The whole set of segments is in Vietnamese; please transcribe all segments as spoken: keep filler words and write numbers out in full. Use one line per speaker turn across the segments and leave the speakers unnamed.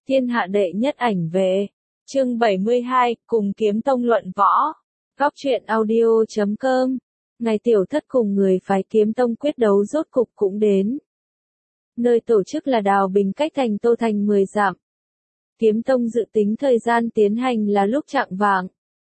Thiên hạ đệ nhất ảnh về. Chương bảy mươi hai, cùng kiếm tông luận võ. Góc truyện audio chấm com. Ngày tiểu thất cùng người phái kiếm tông quyết đấu rốt cục cũng đến. Nơi tổ chức là Đào Bình cách thành Tô Thành mười dặm. Kiếm tông dự tính thời gian tiến hành là lúc chạng vạng.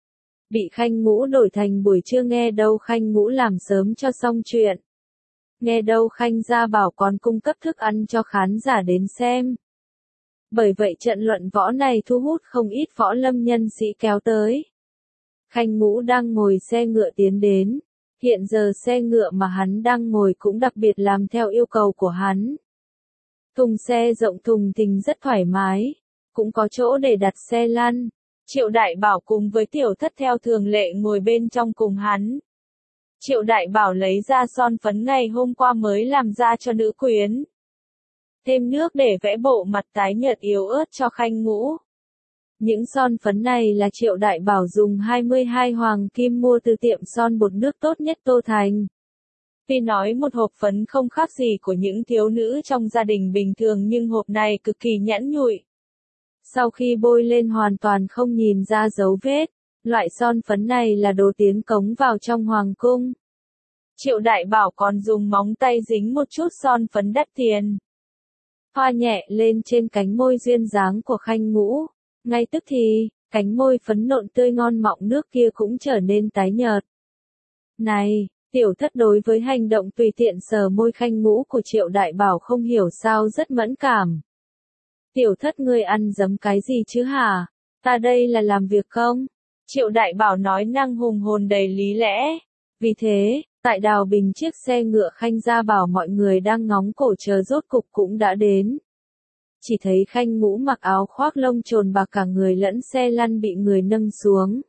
Bị Khanh Ngũ đổi thành buổi trưa, nghe đâu Khanh Ngũ làm sớm cho xong chuyện. Nghe đâu Khanh gia bảo còn cung cấp thức ăn cho khán giả đến xem. Bởi vậy trận luận võ này thu hút không ít võ lâm nhân sĩ kéo tới. Khanh Ngũ đang ngồi xe ngựa tiến đến. Hiện giờ xe ngựa mà hắn đang ngồi cũng đặc biệt làm theo yêu cầu của hắn. Thùng xe rộng thùng thình rất thoải mái. Cũng có chỗ để đặt xe lăn. Triệu Đại Bảo cùng với Tiểu Thất theo thường lệ ngồi bên trong cùng hắn. Triệu Đại Bảo lấy ra son phấn ngày hôm qua mới làm ra cho nữ quyến. Thêm nước để vẽ bộ mặt tái nhợt yếu ớt cho Khanh Ngũ. Những son phấn này là Triệu Đại Bảo dùng hai mươi hai hoàng kim mua từ tiệm son bột nước tốt nhất Tô Thành. Tuy nói một hộp phấn không khác gì của những thiếu nữ trong gia đình bình thường, nhưng hộp này cực kỳ nhẵn nhụi. Sau khi bôi lên hoàn toàn không nhìn ra dấu vết. Loại son phấn này là đồ tiến cống vào trong hoàng cung. Triệu Đại Bảo còn dùng móng tay dính một chút son phấn đắt tiền. Thoa nhẹ lên trên cánh môi duyên dáng của Khanh Ngũ. Ngay tức thì, cánh môi phấn nộn tươi ngon mọng nước kia cũng trở nên tái nhợt. Này, Tiểu Thất đối với hành động tùy tiện sờ môi Khanh Ngũ của Triệu Đại Bảo không hiểu sao rất mẫn cảm. Tiểu Thất, ngươi ăn dấm cái gì chứ hả? Ta đây là làm việc không? Triệu Đại Bảo nói năng hùng hồn đầy lý lẽ. Vì thế, tại Đào Bình chiếc xe ngựa Khanh gia bảo mọi người đang ngóng cổ chờ rốt cục cũng đã đến. Chỉ thấy Khanh Ngũ mặc áo khoác lông trồn bạc, cả người lẫn xe lăn bị người nâng xuống.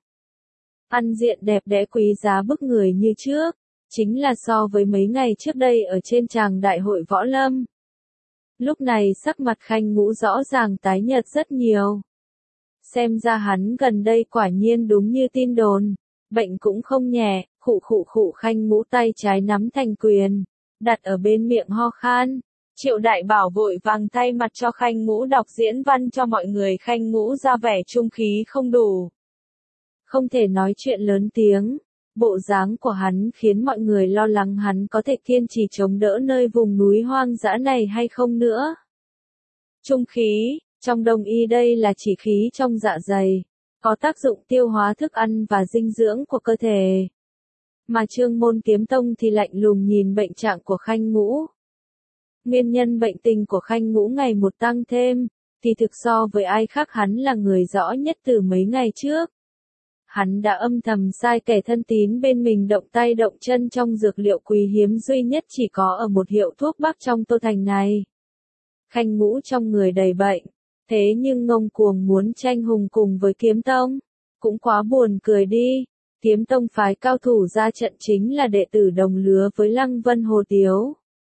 Ăn diện đẹp đẽ quý giá bức người như trước, chính là so với mấy ngày trước đây ở trên tràng đại hội võ lâm. Lúc này sắc mặt Khanh Ngũ rõ ràng tái nhợt rất nhiều. Xem ra hắn gần đây quả nhiên đúng như tin đồn, bệnh cũng không nhẹ. Khụ khụ khụ, Khanh Ngũ tay trái nắm thành quyền, đặt ở bên miệng ho khan. Triệu Đại Bảo vội vàng thay mặt cho Khanh Ngũ đọc diễn văn cho mọi người. Khanh Ngũ ra vẻ trung khí không đủ, không thể nói chuyện lớn tiếng. Bộ dáng của hắn khiến mọi người lo lắng hắn có thể kiên trì chống đỡ nơi vùng núi hoang dã này hay không nữa. Trung khí, trong đông y đây là chỉ khí trong dạ dày, có tác dụng tiêu hóa thức ăn và dinh dưỡng của cơ thể. Mà Trương Môn Kiếm Tông thì lạnh lùng nhìn bệnh trạng của Khanh Ngũ. Nguyên nhân bệnh tình của Khanh Ngũ ngày một tăng thêm, thì thực so với ai khác hắn là người rõ nhất từ mấy ngày trước. Hắn đã âm thầm sai kẻ thân tín bên mình động tay động chân trong dược liệu quý hiếm duy nhất chỉ có ở một hiệu thuốc bắc trong Tô Thành này. Khanh Ngũ trong người đầy bệnh, thế nhưng ngông cuồng muốn tranh hùng cùng với Kiếm Tông. Cũng quá buồn cười đi. Kiếm Tông phái cao thủ ra trận chính là đệ tử đồng lứa với Lăng Vân Hồ Tiếu.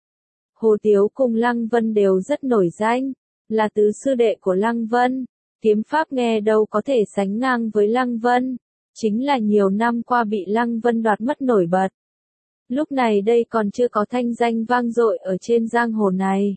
Hồ Tiếu cùng Lăng Vân đều rất nổi danh, là tứ sư đệ của Lăng Vân. Kiếm pháp nghe đâu có thể sánh ngang với Lăng Vân, chính là nhiều năm qua bị Lăng Vân đoạt mất nổi bật. Lúc này đây còn chưa có thanh danh vang dội ở trên giang hồ này.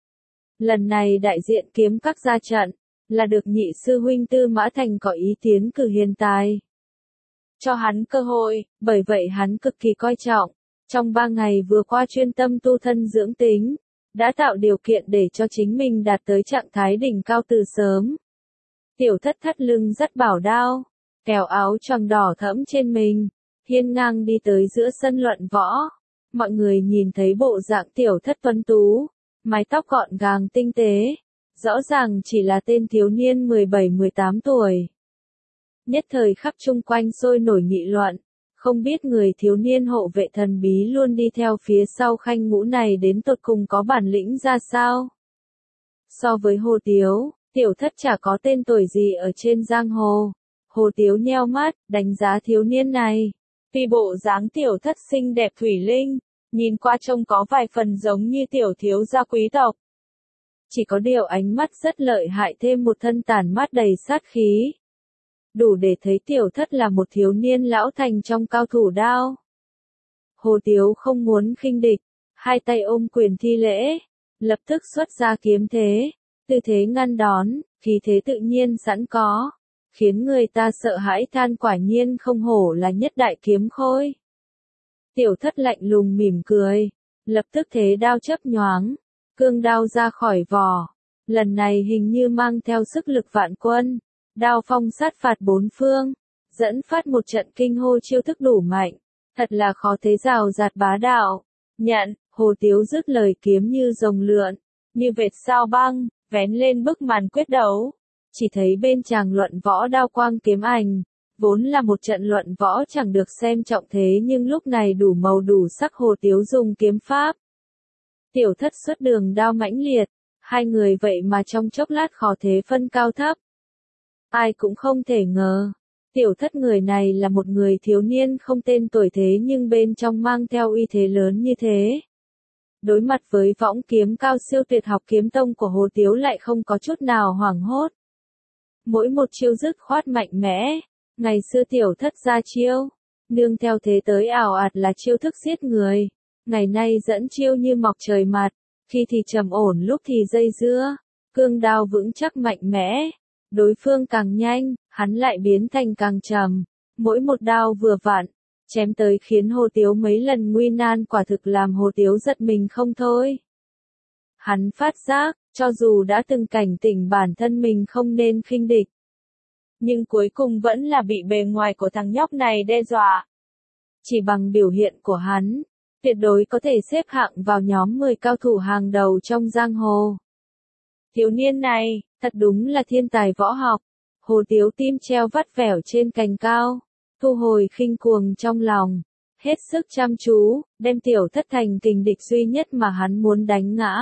Lần này đại diện kiếm các ra trận, là được nhị sư huynh Tư Mã Thành có ý tiến cử hiền tài. Cho hắn cơ hội, bởi vậy hắn cực kỳ coi trọng. Trong ba ngày vừa qua chuyên tâm tu thân dưỡng tính, đã tạo điều kiện để cho chính mình đạt tới trạng thái đỉnh cao từ sớm. Tiểu Thất thắt lưng dắt bảo đao, kéo áo choàng đỏ thẫm trên mình, hiên ngang đi tới giữa sân luận võ. Mọi người nhìn thấy bộ dạng Tiểu Thất tuấn tú, mái tóc gọn gàng tinh tế, rõ ràng chỉ là tên thiếu niên mười bảy mười tám tuổi. Nhất thời khắp chung quanh sôi nổi nghị luận, không biết người thiếu niên hộ vệ thần bí luôn đi theo phía sau Khanh Ngũ này đến tột cùng có bản lĩnh ra sao. So với Hồ Tiếu, Tiểu Thất chả có tên tuổi gì ở trên giang hồ. Hồ Tiếu nheo mắt, đánh giá thiếu niên này. Tuy bộ dáng Tiểu Thất xinh đẹp thủy linh, nhìn qua trông có vài phần giống như tiểu thiếu gia quý tộc. Chỉ có điều ánh mắt rất lợi hại, thêm một thân tản mát đầy sát khí. Đủ để thấy Tiểu Thất là một thiếu niên lão thành trong cao thủ đao. Hồ Tiếu không muốn khinh địch, hai tay ôm quyền thi lễ, lập tức xuất ra kiếm thế, tư thế ngăn đón, khí thế tự nhiên sẵn có, khiến người ta sợ hãi than quả nhiên không hổ là nhất đại kiếm khôi. Tiểu thất lạnh lùng mỉm cười, lập tức thế đao chớp nhoáng, cương đao ra khỏi vỏ, lần này hình như mang theo sức lực vạn quân, đao phong sát phạt bốn phương, dẫn phát một trận kinh hô chiêu thức đủ mạnh, thật là khó thế rào rạt bá đạo. Nhận, Hồ Tiếu dứt lời kiếm như rồng lượn, như vệt sao băng, vén lên bức màn quyết đấu. Chỉ thấy bên chàng luận võ đao quang kiếm ảnh, vốn là một trận luận võ chẳng được xem trọng thế nhưng lúc này đủ màu đủ sắc Hồ Tiếu dùng kiếm pháp. Tiểu thất xuất đường đao mãnh liệt, hai người vậy mà trong chốc lát khó thế phân cao thấp. Ai cũng không thể ngờ, tiểu thất người này là một người thiếu niên không tên tuổi thế nhưng bên trong mang theo uy thế lớn như thế. Đối mặt với võng kiếm cao siêu tuyệt học kiếm tông của Hồ Tiếu lại không có chút nào hoảng hốt. Mỗi một chiêu dứt khoát mạnh mẽ, ngày xưa tiểu thất ra chiêu, nương theo thế tới ảo ạt là chiêu thức giết người, ngày nay dẫn chiêu như mọc trời mặt, khi thì trầm ổn lúc thì dây dưa, cương đao vững chắc mạnh mẽ, đối phương càng nhanh, hắn lại biến thành càng trầm, mỗi một đao vừa vặn, chém tới khiến Hồ Tiếu mấy lần nguy nan quả thực làm Hồ Tiếu giật mình không thôi. Hắn phát giác, cho dù đã từng cảnh tỉnh bản thân mình không nên khinh địch, nhưng cuối cùng vẫn là bị bề ngoài của thằng nhóc này đe dọa. Chỉ bằng biểu hiện của hắn, tuyệt đối có thể xếp hạng vào nhóm mười cao thủ hàng đầu trong giang hồ. Thiếu niên này, thật đúng là thiên tài võ học. Hồ Tiếu tim treo vắt vẻo trên cành cao, thu hồi khinh cuồng trong lòng, hết sức chăm chú, đem tiểu thất thành kình địch duy nhất mà hắn muốn đánh ngã.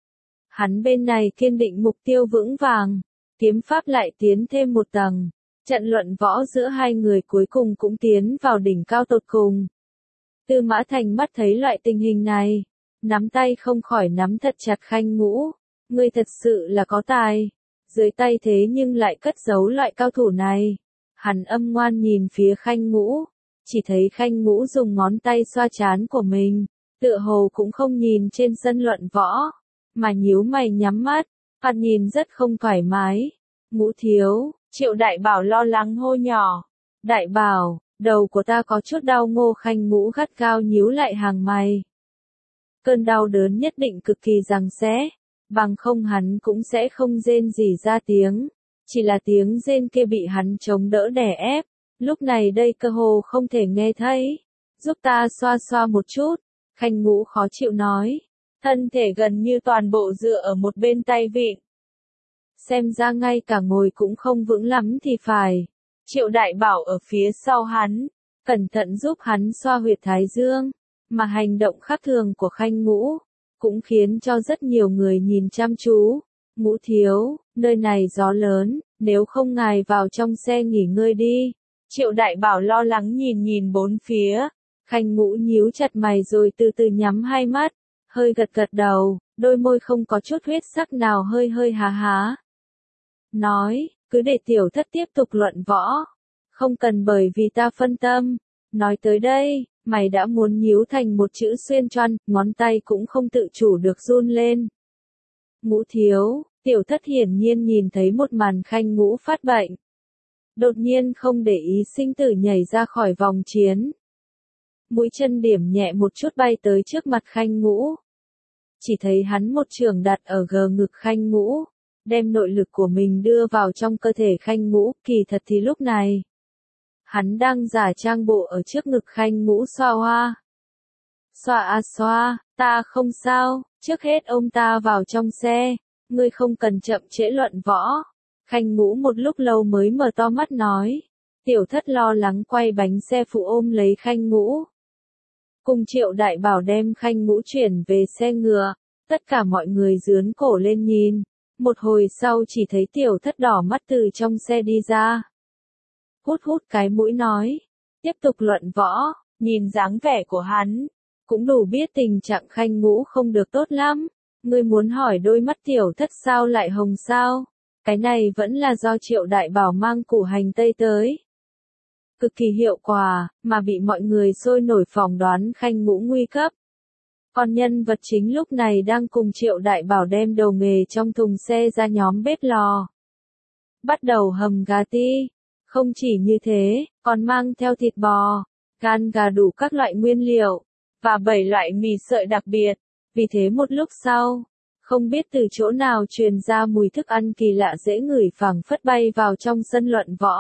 Hắn bên này kiên định mục tiêu vững vàng, kiếm pháp lại tiến thêm một tầng, trận luận võ giữa hai người cuối cùng cũng tiến vào đỉnh cao tột cùng. Tư Mã Thành mắt thấy loại tình hình này, nắm tay không khỏi nắm thật chặt Khanh Ngũ, ngươi thật sự là có tài, dưới tay thế nhưng lại cất giấu loại cao thủ này. Hắn âm ngoan nhìn phía Khanh Ngũ, chỉ thấy Khanh Ngũ dùng ngón tay xoa trán của mình, tựa hồ cũng không nhìn trên sân luận võ, mà nhíu mày nhắm mắt, mặt nhìn rất không thoải mái. Ngũ thiếu, Triệu Đại Bảo lo lắng hô nhỏ. Đại Bảo, đầu của ta có chút đau. Ngô Khanh Ngũ gắt gao nhíu lại hàng mày. Cơn đau đớn nhất định cực kỳ giằng xé, bằng không hắn cũng sẽ không rên gì ra tiếng. Chỉ là tiếng rên kia bị hắn chống đỡ đè ép, lúc này đây cơ hồ không thể nghe thấy. Giúp ta xoa xoa một chút, Khanh Ngũ khó chịu nói. Thân thể gần như toàn bộ dựa ở một bên tay vịn. Xem ra ngay cả ngồi cũng không vững lắm thì phải. Triệu Đại Bảo ở phía sau hắn, cẩn thận giúp hắn xoa huyệt thái dương, mà hành động khác thường của Khanh Ngũ, cũng khiến cho rất nhiều người nhìn chăm chú. Ngũ thiếu, nơi này gió lớn, nếu không ngài vào trong xe nghỉ ngơi đi. Triệu Đại Bảo lo lắng nhìn nhìn bốn phía, Khanh Ngũ nhíu chặt mày rồi từ từ nhắm hai mắt, hơi gật gật đầu, đôi môi không có chút huyết sắc nào hơi hơi há há. Nói, cứ để tiểu thất tiếp tục luận võ, không cần bởi vì ta phân tâm. Nói tới đây, mày đã muốn nhíu thành một chữ xuyên choăn, ngón tay cũng không tự chủ được run lên. Ngũ thiếu, tiểu thất hiển nhiên nhìn thấy một màn Khanh Ngũ phát bệnh. Đột nhiên không để ý sinh tử nhảy ra khỏi vòng chiến. Mũi chân điểm nhẹ một chút bay tới trước mặt Khanh Ngũ. Chỉ thấy hắn một trường đặt ở gờ ngực Khanh Ngũ, đem nội lực của mình đưa vào trong cơ thể Khanh Ngũ, kỳ thật thì lúc này, hắn đang giả trang bộ ở trước ngực Khanh Ngũ xoa hoa. Xoa a xoa, ta không sao, trước hết ôm ta vào trong xe, ngươi không cần chậm trễ luận võ. Khanh Ngũ một lúc lâu mới mở to mắt nói, tiểu thất lo lắng quay bánh xe phụ ôm lấy Khanh Ngũ. Cùng Triệu Đại Bảo đem Khanh Ngũ chuyển về xe ngựa, tất cả mọi người dướn cổ lên nhìn, một hồi sau chỉ thấy tiểu thất đỏ mắt từ trong xe đi ra. Hút hút cái mũi nói, tiếp tục luận võ, nhìn dáng vẻ của hắn, cũng đủ biết tình trạng Khanh Ngũ không được tốt lắm. Ngươi muốn hỏi đôi mắt tiểu thất sao lại hồng sao? Cái này vẫn là do Triệu Đại Bảo mang củ hành tây tới. Cực kỳ hiệu quả, mà bị mọi người sôi nổi phỏng đoán Khanh Ngũ nguy cấp. Còn nhân vật chính lúc này đang cùng Triệu Đại Bảo đem đầu nghề trong thùng xe ra nhóm bếp lò. bắt đầu hầm gà ti. Không chỉ như thế, còn mang theo thịt bò, gan gà đủ các loại nguyên liệu, và bảy loại mì sợi đặc biệt. Vì thế một lúc sau, không biết từ chỗ nào truyền ra mùi thức ăn kỳ lạ dễ ngửi phảng phất bay vào trong sân luận võ,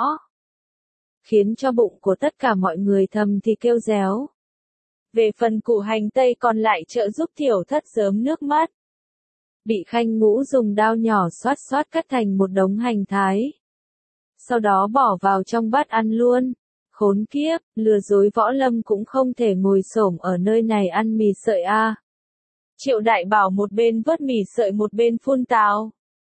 khiến cho bụng của tất cả mọi người thầm thì kêu réo. Về phần cụ hành tây còn lại trợ giúp Tiểu Thất rớm nước mắt. Bị Khanh Ngũ dùng dao nhỏ xoát xoát cắt thành một đống hành thái. Sau đó bỏ vào trong bát ăn luôn. Khốn kiếp, lừa dối Võ Lâm cũng không thể ngồi xổm ở nơi này ăn mì sợi a. À. Triệu Đại Bảo một bên vớt mì sợi một bên phun tào.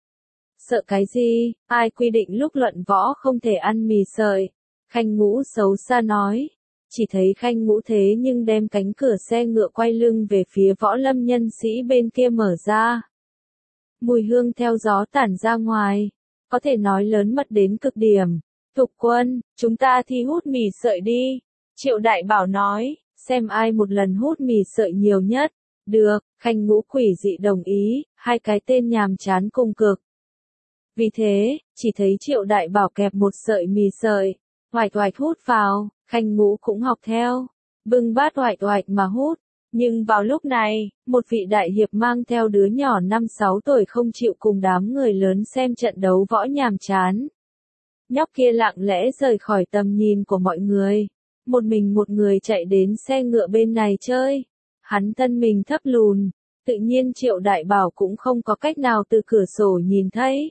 Sợ cái gì, ai quy định lúc luận võ không thể ăn mì sợi? Khanh Ngũ xấu xa nói. Chỉ thấy Khanh Ngũ thế nhưng đem cánh cửa xe ngựa quay lưng về phía Võ Lâm nhân sĩ bên kia mở ra. Mùi hương theo gió tản ra ngoài, có thể nói lớn mật đến cực điểm. Thục Quân, chúng ta thi hút mì sợi đi. Triệu Đại Bảo nói, xem ai một lần hút mì sợi nhiều nhất. Được, Khanh Ngũ quỷ dị đồng ý, hai cái tên nhàm chán cùng cực. Vì thế, chỉ thấy Triệu Đại Bảo kẹp một sợi mì sợi, oạch oạch hút vào, Khanh Ngũ cũng học theo, bưng bát oạch oạch mà hút. Nhưng vào lúc này, một vị đại hiệp mang theo đứa nhỏ năm sáu tuổi không chịu cùng đám người lớn xem trận đấu võ nhàm chán. Nhóc kia lặng lẽ rời khỏi tầm nhìn của mọi người, một mình một người chạy đến xe ngựa bên này chơi. Hắn thân mình thấp lùn, tự nhiên Triệu Đại Bảo cũng không có cách nào từ cửa sổ nhìn thấy.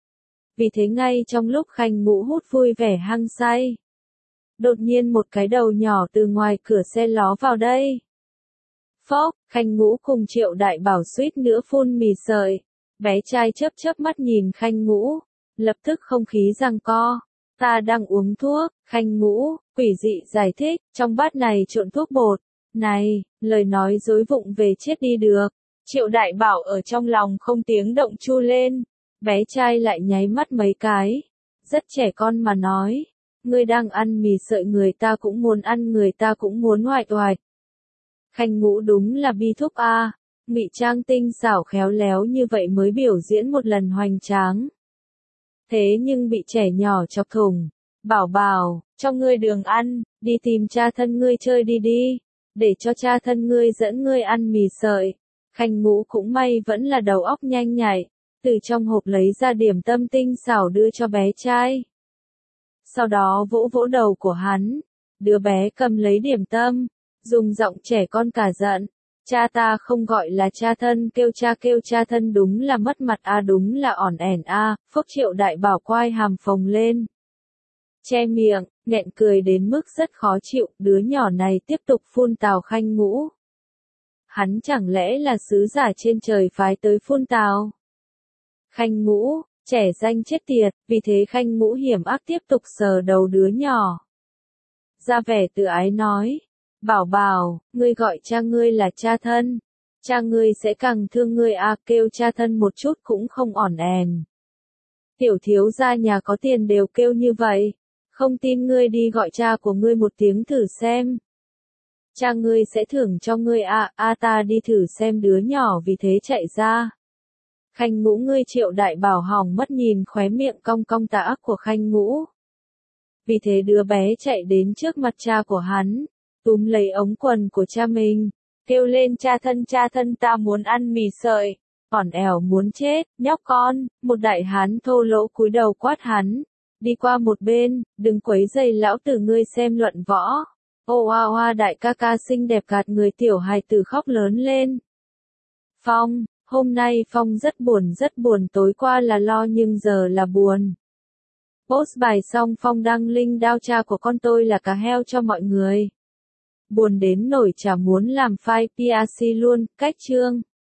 Vì thế ngay trong lúc Khanh Ngũ hút vui vẻ hăng say, đột nhiên một cái đầu nhỏ từ ngoài cửa xe ló vào đây. Phốc, Khanh Ngũ cùng Triệu Đại Bảo suýt nữa phun mì sợi. Bé trai chớp chớp mắt nhìn Khanh Ngũ, lập tức không khí giằng co. Ta đang uống thuốc, Khanh Ngũ, quỷ dị giải thích, trong bát này trộn thuốc bột. Này, lời nói dối vụng về chết đi được. Triệu Đại Bảo ở trong lòng không tiếng động chu lên. Bé trai lại nháy mắt mấy cái. Rất trẻ con mà nói. Ngươi đang ăn mì sợi người ta cũng muốn ăn người ta cũng muốn oạch oạch. Khanh Ngũ đúng là bi thúc a, à. Ngụy trang tinh xảo khéo léo như vậy mới biểu diễn một lần hoành tráng. Thế nhưng bị trẻ nhỏ chọc thủng. Bảo Bảo, cho ngươi đường ăn, đi tìm cha thân ngươi chơi đi đi, để cho cha thân ngươi dẫn ngươi ăn mì sợi. Khanh Ngũ cũng may vẫn là đầu óc nhanh nhạy, từ trong hộp lấy ra điểm tâm tinh xảo đưa cho bé trai. Sau đó vỗ vỗ đầu của hắn, đứa bé cầm lấy điểm tâm, dùng giọng trẻ con cả giận. Cha ta không gọi là cha thân, kêu cha kêu cha thân đúng là mất mặt a, à, đúng là ỏn ẻn a. À. Phúc Triệu Đại Bảo quai hàm phồng lên, che miệng, nghẹn cười đến mức rất khó chịu. Đứa nhỏ này tiếp tục phun tào Khanh Ngũ. Hắn chẳng lẽ là sứ giả trên trời phái tới phun tào? Khanh Ngũ, trẻ danh chết tiệt. Vì thế Khanh Ngũ hiểm ác tiếp tục sờ đầu đứa nhỏ, ra vẻ tự ái nói. Bảo Bảo, ngươi gọi cha ngươi là cha thân. Cha ngươi sẽ càng thương ngươi a, à, kêu cha thân một chút cũng không ỏn ẻn. Tiểu thiếu gia nhà có tiền đều kêu như vậy. Không tin ngươi đi gọi cha của ngươi một tiếng thử xem. Cha ngươi sẽ thưởng cho ngươi a, à, a à, ta đi thử xem. Đứa nhỏ vì thế chạy ra. Khanh Ngũ ngươi Triệu Đại Bảo hỏng mất nhìn khóe miệng cong cong tà ác của Khanh Ngũ. Vì thế đứa bé chạy đến trước mặt cha của hắn, túm lấy ống quần của cha mình, kêu lên cha thân cha thân ta muốn ăn mì sợi, ỏn ẻo muốn chết, nhóc con. Một đại hán thô lỗ cúi đầu quát hắn, đi qua một bên, đừng quấy rầy lão tử ngươi xem luận võ. Ô oa oa đại ca ca xinh đẹp gạt người tiểu hài tử khóc lớn lên. Phong, hôm nay Phong rất buồn rất buồn, tối qua là lo nhưng giờ là buồn. Post bài xong Phong đăng link đao cha của con tôi là cá heo cho mọi người. Buồn đến nổi chả muốn làm file pê rờ xê luôn, cách chương.